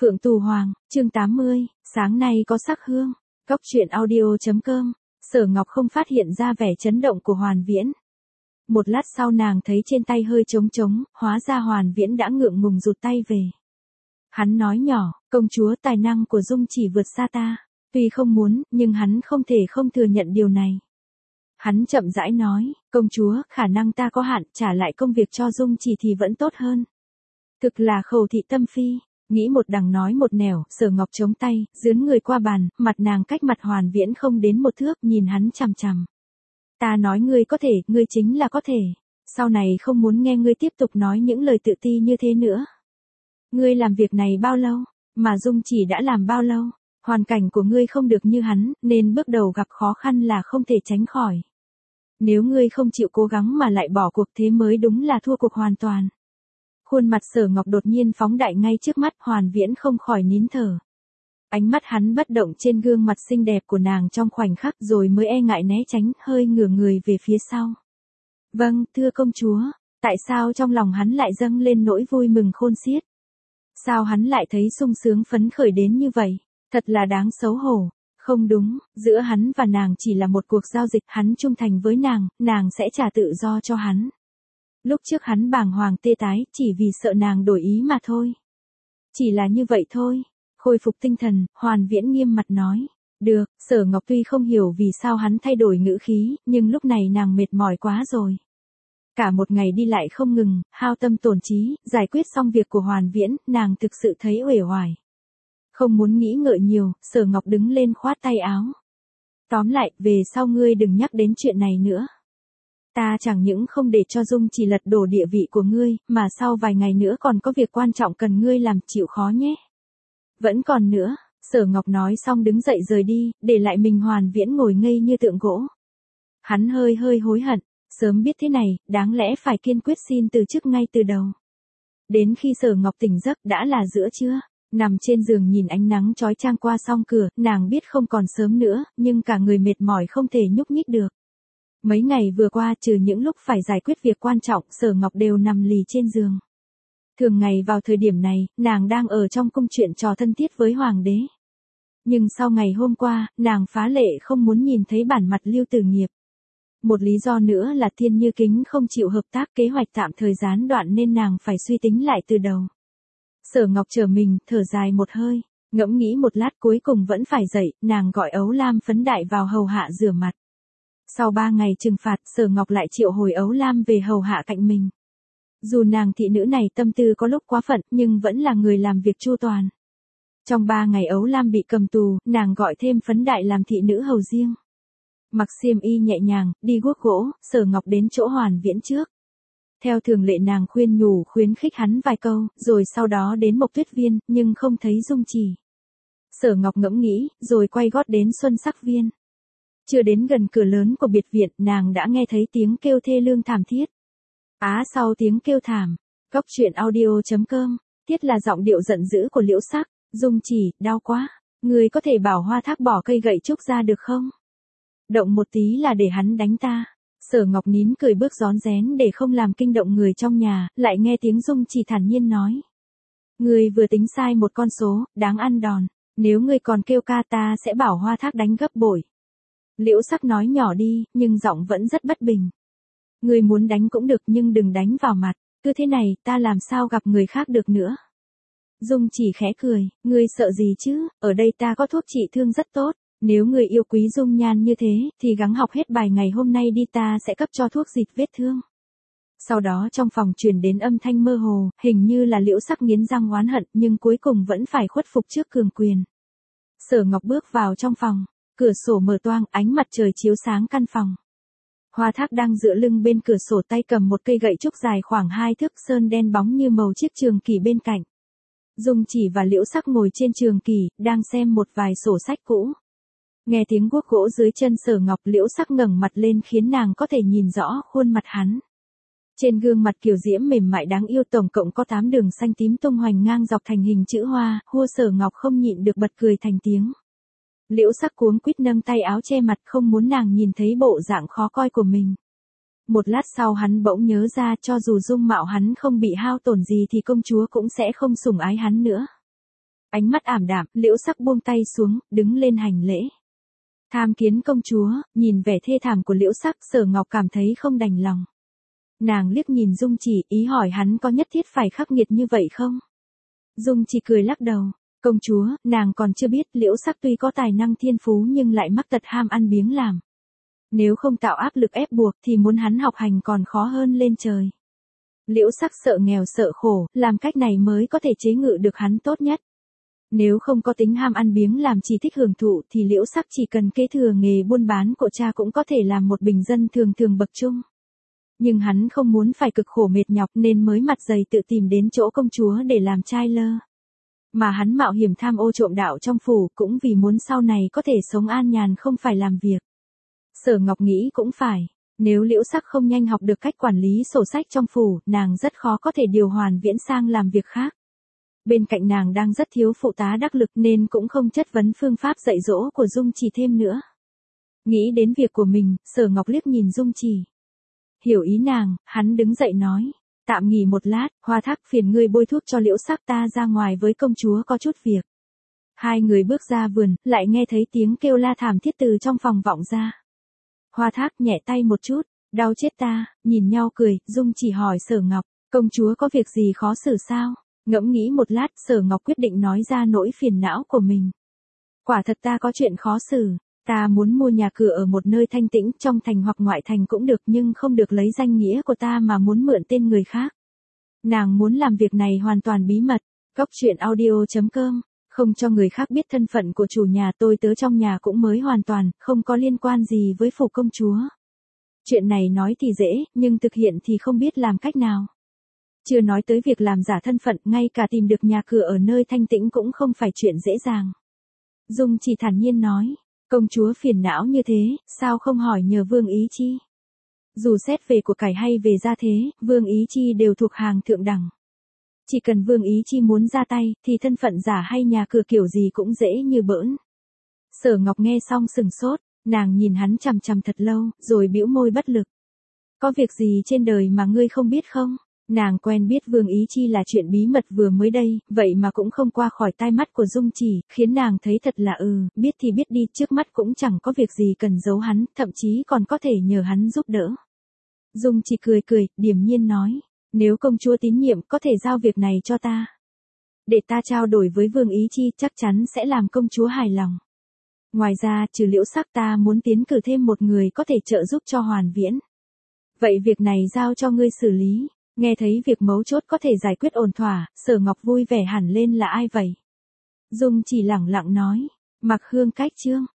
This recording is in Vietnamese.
Phượng Tù Hoàng, chương 80, sáng nay có sắc hương. Cốc truyện audio.com. Sở Ngọc không phát hiện ra vẻ chấn động của Hoàn Viễn. Một lát sau nàng thấy trên tay hơi trống trống, hóa ra Hoàn Viễn đã ngượng ngùng rụt tay về. Hắn nói nhỏ, công chúa, tài năng của Dung chỉ vượt xa ta. Tuy không muốn, nhưng hắn không thể không thừa nhận điều này. Hắn chậm rãi nói, công chúa, khả năng ta có hạn, trả lại công việc cho Dung chỉ thì vẫn tốt hơn. Thực là khẩu thị tâm phi. Nghĩ một đằng nói một nẻo, Sở Ngọc chống tay, dướn người qua bàn, mặt nàng cách mặt Hoàn Viễn không đến một thước, nhìn hắn chằm chằm. Ta nói ngươi có thể, ngươi chính là có thể. Sau này không muốn nghe ngươi tiếp tục nói những lời tự ti như thế nữa. Ngươi làm việc này bao lâu, mà Dung chỉ đã làm bao lâu? Hoàn cảnh của ngươi không được như hắn, nên bước đầu gặp khó khăn là không thể tránh khỏi. Nếu ngươi không chịu cố gắng mà lại bỏ cuộc thế mới đúng là thua cuộc hoàn toàn. Khuôn mặt Sở Ngọc đột nhiên phóng đại ngay trước mắt, Hoàn Viễn không khỏi nín thở. Ánh mắt hắn bất động trên gương mặt xinh đẹp của nàng trong khoảnh khắc rồi mới e ngại né tránh, hơi ngửa người về phía sau. Vâng, thưa công chúa. Tại sao trong lòng hắn lại dâng lên nỗi vui mừng khôn xiết? Sao hắn lại thấy sung sướng phấn khởi đến như vậy? Thật là đáng xấu hổ. Không đúng, giữa hắn và nàng chỉ là một cuộc giao dịch, hắn trung thành với nàng sẽ trả tự do cho hắn. Lúc trước hắn bàng hoàng tê tái, chỉ vì sợ nàng đổi ý mà thôi. Chỉ là như vậy thôi. Khôi phục tinh thần, Hoàn Viễn nghiêm mặt nói. Được, Sở Ngọc tuy không hiểu vì sao hắn thay đổi ngữ khí, nhưng lúc này nàng mệt mỏi quá rồi. Cả một ngày đi lại không ngừng, hao tâm tổn trí, giải quyết xong việc của Hoàn Viễn, nàng thực sự thấy uể oải. Không muốn nghĩ ngợi nhiều, Sở Ngọc đứng lên khoát tay áo. Tóm lại, về sau ngươi đừng nhắc đến chuyện này nữa. Ta chẳng những không để cho Dung chỉ lật đổ địa vị của ngươi, mà sau vài ngày nữa còn có việc quan trọng cần ngươi làm, chịu khó nhé. Vẫn còn nữa, Sở Ngọc nói xong đứng dậy rời đi, để lại mình Hoàn Viễn ngồi ngây như tượng gỗ. Hắn hơi hối hận, sớm biết thế này, đáng lẽ phải kiên quyết xin từ chức ngay từ đầu. Đến khi Sở Ngọc tỉnh giấc đã là giữa trưa, nằm trên giường nhìn ánh nắng chói chang qua song cửa, nàng biết không còn sớm nữa, nhưng cả người mệt mỏi không thể nhúc nhích được. Mấy ngày vừa qua trừ những lúc phải giải quyết việc quan trọng, Sở Ngọc đều nằm lì trên giường. Thường ngày vào thời điểm này, nàng đang ở trong cung chuyện trò thân thiết với Hoàng đế. Nhưng sau ngày hôm qua, nàng phá lệ không muốn nhìn thấy bản mặt Lưu Tử Nghiệp. Một lý do nữa là Thiên Như Kính không chịu hợp tác, kế hoạch tạm thời gián đoạn nên nàng phải suy tính lại từ đầu. Sở Ngọc trở mình, thở dài một hơi, ngẫm nghĩ một lát cuối cùng vẫn phải dậy, nàng gọi Ấu Lam Phấn Đại vào hầu hạ rửa mặt. Sau 3 ngày trừng phạt, Sở Ngọc lại triệu hồi Ấu Lam về hầu hạ cạnh mình. Dù nàng thị nữ này tâm tư có lúc quá phận, nhưng vẫn là người làm việc chu toàn. Trong 3 ngày Ấu Lam bị cầm tù, nàng gọi thêm Phấn Đại làm thị nữ hầu riêng. Mặc xiêm y nhẹ nhàng, đi guốc gỗ, Sở Ngọc đến chỗ Hoàn Viễn trước. Theo thường lệ nàng khuyên nhủ khuyến khích hắn vài câu, rồi sau đó đến Mộc Tuyết Viên, nhưng không thấy Dung chỉ. Sở Ngọc ngẫm nghĩ, rồi quay gót đến Xuân Sắc Viên. Chưa đến gần cửa lớn của biệt viện, nàng đã nghe thấy tiếng kêu thê lương thảm thiết. Sau tiếng kêu thảm, Cốc truyện audio.com, tiết là giọng điệu giận dữ của Liễu Sắc. Dung chỉ, đau quá, người có thể bảo Hoa Thác bỏ cây gậy trúc ra được không? Động một tí là để hắn đánh ta. Sở Ngọc nín cười bước rón rén để không làm kinh động người trong nhà, lại nghe tiếng Dung chỉ thản nhiên nói. Người vừa tính sai một con số, đáng ăn đòn, nếu người còn kêu ca ta sẽ bảo Hoa Thác đánh gấp bội. Liễu Sắc nói nhỏ đi, nhưng giọng vẫn rất bất bình. Người muốn đánh cũng được nhưng đừng đánh vào mặt, cứ thế này ta làm sao gặp người khác được nữa. Dung chỉ khẽ cười, ngươi sợ gì chứ, ở đây ta có thuốc trị thương rất tốt, nếu người yêu quý dung nhan như thế, thì gắng học hết bài ngày hôm nay đi, ta sẽ cấp cho thuốc dịch vết thương. Sau đó trong phòng truyền đến âm thanh mơ hồ, hình như là Liễu Sắc nghiến răng oán hận nhưng cuối cùng vẫn phải khuất phục trước cường quyền. Sở Ngọc bước vào trong phòng, cửa sổ mở toang, ánh mặt trời chiếu sáng căn phòng. Hoa Thác đang dựa lưng bên cửa sổ, tay cầm một cây gậy trúc dài khoảng 2 thước, sơn đen bóng như màu chiếc trường kỷ bên cạnh. Dung chỉ và Liễu Sắc ngồi trên trường kỷ, đang xem một vài sổ sách cũ. Nghe tiếng guốc gỗ dưới chân Sở Ngọc, Liễu Sắc ngẩng mặt lên khiến nàng có thể nhìn rõ khuôn mặt hắn. Trên gương mặt kiều diễm mềm mại đáng yêu tổng cộng có 8 đường xanh tím tung hoành ngang dọc thành hình chữ hoa, hua Sở Ngọc không nhịn được bật cười thành tiếng. Liễu Sắc cuống quýt nâng tay áo che mặt không muốn nàng nhìn thấy bộ dạng khó coi của mình. Một lát sau hắn bỗng nhớ ra cho dù dung mạo hắn không bị hao tổn gì thì công chúa cũng sẽ không sủng ái hắn nữa. Ánh mắt ảm đạm, Liễu Sắc buông tay xuống, đứng lên hành lễ. Tham kiến công chúa, nhìn vẻ thê thảm của Liễu Sắc, Sở Ngọc cảm thấy không đành lòng. Nàng liếc nhìn Dung Chỉ, ý hỏi hắn có nhất thiết phải khắc nghiệt như vậy không? Dung Chỉ cười lắc đầu. Công chúa, nàng còn chưa biết Liễu Sắc tuy có tài năng thiên phú nhưng lại mắc tật ham ăn biếng làm. Nếu không tạo áp lực ép buộc thì muốn hắn học hành còn khó hơn lên trời. Liễu Sắc sợ nghèo sợ khổ, làm cách này mới có thể chế ngự được hắn tốt nhất. Nếu không có tính ham ăn biếng làm chỉ thích hưởng thụ thì Liễu Sắc chỉ cần kế thừa nghề buôn bán của cha cũng có thể làm một bình dân thường thường bậc trung. Nhưng hắn không muốn phải cực khổ mệt nhọc nên mới mặt dày tự tìm đến chỗ công chúa để làm trai lơ. Mà hắn mạo hiểm tham ô trộm đạo trong phủ cũng vì muốn sau này có thể sống an nhàn không phải làm việc. Sở Ngọc nghĩ cũng phải, nếu Liễu Sắc không nhanh học được cách quản lý sổ sách trong phủ, nàng rất khó có thể điều Hoàn Viễn sang làm việc khác. Bên cạnh nàng đang rất thiếu phụ tá đắc lực nên cũng không chất vấn phương pháp dạy dỗ của Dung Chỉ thêm nữa. Nghĩ đến việc của mình, Sở Ngọc liếc nhìn Dung Chỉ. Hiểu ý nàng, hắn đứng dậy nói. Tạm nghỉ một lát, Hoa Thác phiền ngươi bôi thuốc cho Liễu Sắc, ta ra ngoài với công chúa có chút việc. Hai người bước ra vườn, lại nghe thấy tiếng kêu la thảm thiết từ trong phòng vọng ra. Hoa Thác nhẹ tay một chút, đau chết ta, nhìn nhau cười, Dung Chỉ hỏi Sở Ngọc, công chúa có việc gì khó xử sao? Ngẫm nghĩ một lát, Sở Ngọc quyết định nói ra nỗi phiền não của mình. Quả thật ta có chuyện khó xử, ta muốn mua nhà cửa ở một nơi thanh tĩnh, trong thành hoặc ngoại thành cũng được, nhưng không được lấy danh nghĩa của ta mà muốn mượn tên người khác. Nàng muốn làm việc này hoàn toàn bí mật. Góc truyện audio.com, không cho người khác biết thân phận của chủ nhà, tôi tớ trong nhà cũng mới hoàn toàn, không có liên quan gì với phủ công chúa. Chuyện này nói thì dễ, nhưng thực hiện thì không biết làm cách nào. Chưa nói tới việc làm giả thân phận, ngay cả tìm được nhà cửa ở nơi thanh tĩnh cũng không phải chuyện dễ dàng. Dung chỉ thản nhiên nói, công chúa phiền não như thế, sao không hỏi nhờ Vương Ý Chi? Dù xét về của cải hay về gia thế, Vương Ý Chi đều thuộc hàng thượng đẳng. Chỉ cần Vương Ý Chi muốn ra tay, thì thân phận giả hay nhà cửa kiểu gì cũng dễ như bỡn. Sở Ngọc nghe xong sừng sốt, nàng nhìn hắn chằm chằm thật lâu, rồi bĩu môi bất lực. Có việc gì trên đời mà ngươi không biết không? Nàng quen biết Vương Ý Chi là chuyện bí mật vừa mới đây, vậy mà cũng không qua khỏi tai mắt của Dung Chỉ, khiến nàng thấy thật là biết thì biết đi, trước mắt cũng chẳng có việc gì cần giấu hắn, thậm chí còn có thể nhờ hắn giúp đỡ. Dung Chỉ cười cười, điềm nhiên nói, nếu công chúa tín nhiệm có thể giao việc này cho ta. Để ta trao đổi với Vương Ý Chi, chắc chắn sẽ làm công chúa hài lòng. Ngoài ra, trừ Liễu Sắc, ta muốn tiến cử thêm một người có thể trợ giúp cho Hoàn Viễn. Vậy việc này giao cho ngươi xử lý. Nghe thấy việc mấu chốt có thể giải quyết ổn thỏa, Sở Ngọc vui vẻ hẳn lên, là ai vậy? Dung chỉ lẳng lặng nói, Mặc Hương Cách Chương.